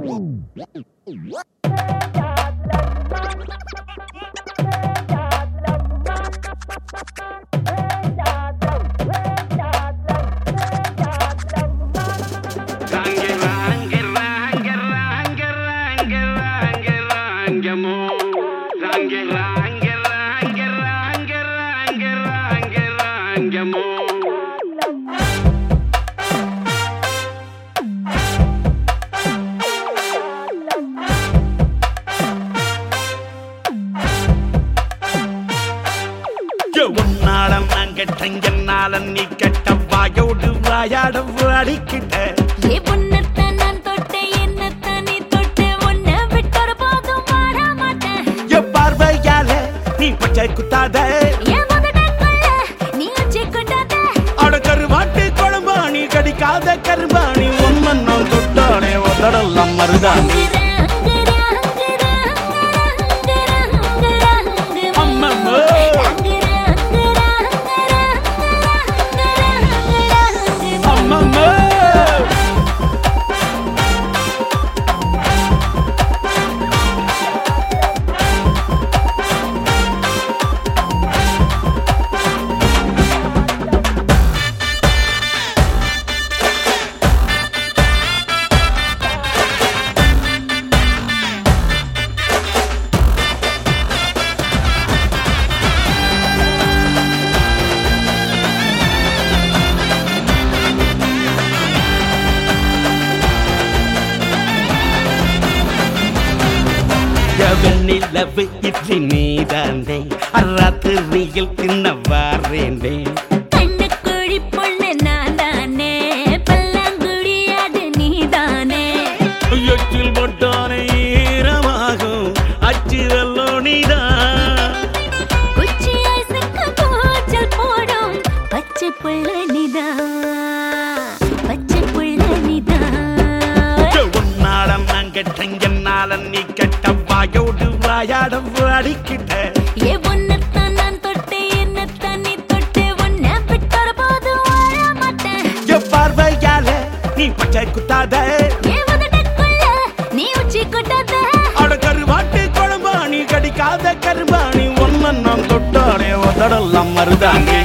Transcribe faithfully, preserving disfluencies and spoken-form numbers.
உன்னாலம் நான் கெட்டேன் என்னால நீ கெட்ட வாயோடு வாயாட வாடிக்கிட்ட ஏ பொன்னத்தான் நான் தொட்டேன் என்னத்தான் நீ தொட்டு உன்னை விட்டொரு போதும் வாழ மாட்டேன் என் பார்வையால நீ பச்சை குத்தாத என் முதலுக்குள்ள நீ உச்சி கொண்டாத அட கருவாட்டு குழம்பாணி கடிக்காத கரும்பாணி ஒன்னு நான் தொட்டானே உதடெல்லாம் மருதாணி வெண்ணிலவு இட்லி நீதானே அராத்திரியில் தின்ன வாரேனே கண்ணுக்குழி பொண்ணு நான் தானே பல்லாங்குழி அது நீதானே எச்சில் போட்டானே ஈரமாகும் அச்சு வெள்ளோ நீதான் குச்சி ஐசுக்கு கூச்சல் போடும் பச்சை புள்ள நீதான் பச்சை புள்ள நீதான் உன்னாலம் நான் கெட்டேன் என்னால நீ கெட்ட வாயோடு வாயாட வாடிக்கிட்ட ஏ பொன்னத்தான் நான் தொட்டேன் என்னத்தான் நீ தொட்டு உன்னை விட்டொரு போதும் வாழ மாட்டேன் என் பார்வையால நீ பச்சை குத்தாத என் முதலுக்குள்ள நீ உச்சி கொண்டாத அட கருவாட்டு குழம்பாணி கடிக்காத கரும்பாணி ஒன்னு நான் தொட்டானே உதடெல்லாம் மருதாணி